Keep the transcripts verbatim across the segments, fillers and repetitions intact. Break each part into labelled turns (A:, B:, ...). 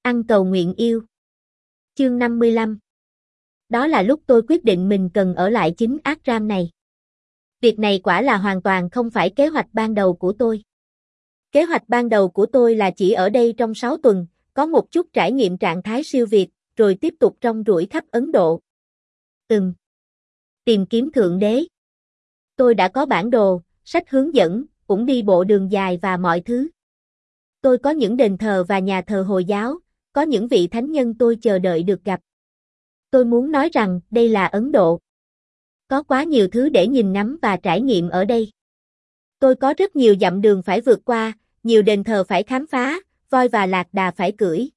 A: Ăn cầu nguyện yêu. Chương năm mươi lăm. Đó là lúc tôi quyết định mình cần ở lại chính ashram này. Việc này quả là hoàn toàn không phải kế hoạch ban đầu của tôi. Kế hoạch ban đầu của tôi là chỉ ở đây trong sáu tuần, có một chút trải nghiệm trạng thái siêu việt, rồi tiếp tục rong ruổi khắp Ấn Độ. Ừm. Tìm kiếm Thượng Đế. Tôi đã có bản đồ, sách hướng dẫn, cũng đi bộ đường dài và mọi thứ. Tôi có những đền thờ và nhà thờ Hồi giáo, có những vị thánh nhân tôi chờ đợi được gặp. Tôi muốn nói rằng đây là Ấn Độ. Có quá nhiều thứ để nhìn ngắm và trải nghiệm ở đây. Tôi có rất nhiều dặm đường phải vượt qua, nhiều đền thờ phải khám phá, voi và lạc đà phải cưỡi.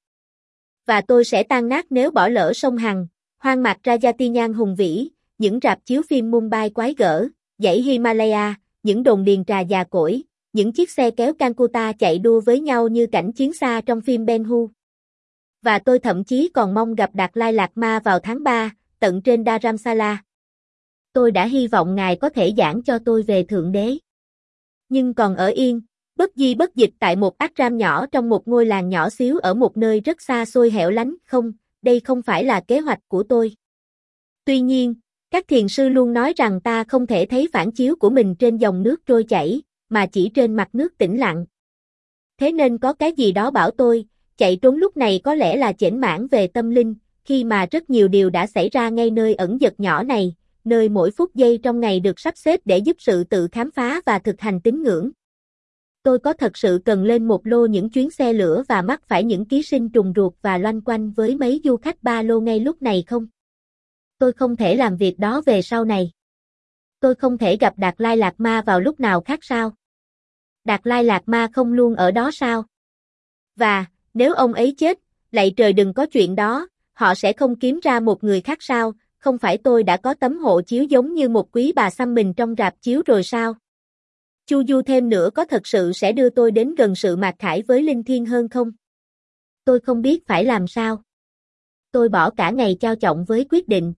A: Và tôi sẽ tan nát nếu bỏ lỡ sông Hằng, hoang mạc Rajasthan hùng vĩ, những rạp chiếu phim Mumbai quái gở, dãy Himalaya, những đồn điền trà già cỗi, những chiếc xe kéo Calcutta chạy đua với nhau như cảnh chiến xa trong phim Ben Hur. Và tôi thậm chí còn mong gặp Đạt Lai Lạt Ma vào tháng ba, tận trên Dharamsala. Tôi đã hy vọng Ngài có thể giảng cho tôi về Thượng Đế. Nhưng còn ở yên, bất di bất dịch tại một ashram nhỏ trong một ngôi làng nhỏ xíu ở một nơi rất xa xôi hẻo lánh, không, đây không phải là kế hoạch của tôi. Tuy nhiên, các thiền sư luôn nói rằng ta không thể thấy phản chiếu của mình trên dòng nước trôi chảy, mà chỉ trên mặt nước tĩnh lặng. Thế nên có cái gì đó bảo tôi, chạy trốn lúc này có lẽ là chểnh mảng về tâm linh, khi mà rất nhiều điều đã xảy ra ngay nơi ẩn dật nhỏ này, nơi mỗi phút giây trong ngày được sắp xếp để giúp sự tự khám phá và thực hành tín ngưỡng. Tôi có thật sự cần lên một lô những chuyến xe lửa và mắc phải những ký sinh trùng ruột và loanh quanh với mấy du khách ba lô ngay lúc này không? Tôi không thể làm việc đó về sau này. Tôi không thể gặp Đạt Lai Lạt Ma vào lúc nào khác sao? Đạt Lai Lạt Ma không luôn ở đó sao? Và, nếu ông ấy chết, lạy trời đừng có chuyện đó, họ sẽ không kiếm ra một người khác sao? Không phải tôi đã có tấm hộ chiếu giống như một quý bà xăm mình trong rạp chiếu rồi sao? Chu du thêm nữa có thật sự sẽ đưa tôi đến gần sự mạt khải với linh thiêng hơn không? Tôi không biết phải làm sao. Tôi bỏ cả ngày trao trọng với quyết định.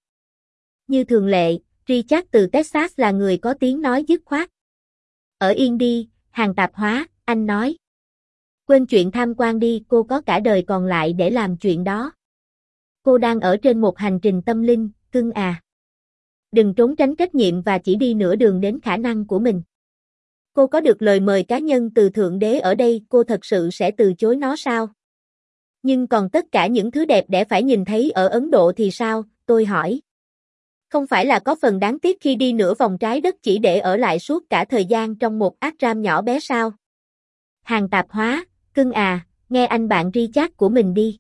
A: Như thường lệ, Richard từ Texas là người có tiếng nói dứt khoát. Ở yên đi, hàng tạp hóa, anh nói. Quên chuyện tham quan đi, cô có cả đời còn lại để làm chuyện đó. Cô đang ở trên một hành trình tâm linh, cưng à. Đừng trốn tránh trách nhiệm và chỉ đi nửa đường đến khả năng của mình. Cô có được lời mời cá nhân từ Thượng Đế ở đây, cô thật sự sẽ từ chối nó sao? Nhưng còn tất cả những thứ đẹp đẽ phải nhìn thấy ở Ấn Độ thì sao, tôi hỏi. Không phải là có phần đáng tiếc khi đi nửa vòng trái đất chỉ để ở lại suốt cả thời gian trong một ashram nhỏ bé sao? Hàng tạp hóa, cưng à, nghe anh bạn Richard của mình đi.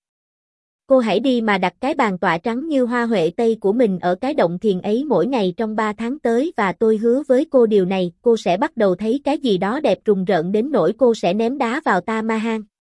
A: Cô hãy đi mà đặt cái bàn tọa trắng như hoa huệ tây của mình ở cái động thiền ấy mỗi ngày trong ba tháng tới và tôi hứa với cô điều này, cô sẽ bắt đầu thấy cái gì đó đẹp rùng rợn đến nỗi cô sẽ ném đá vào Ta Ma Han.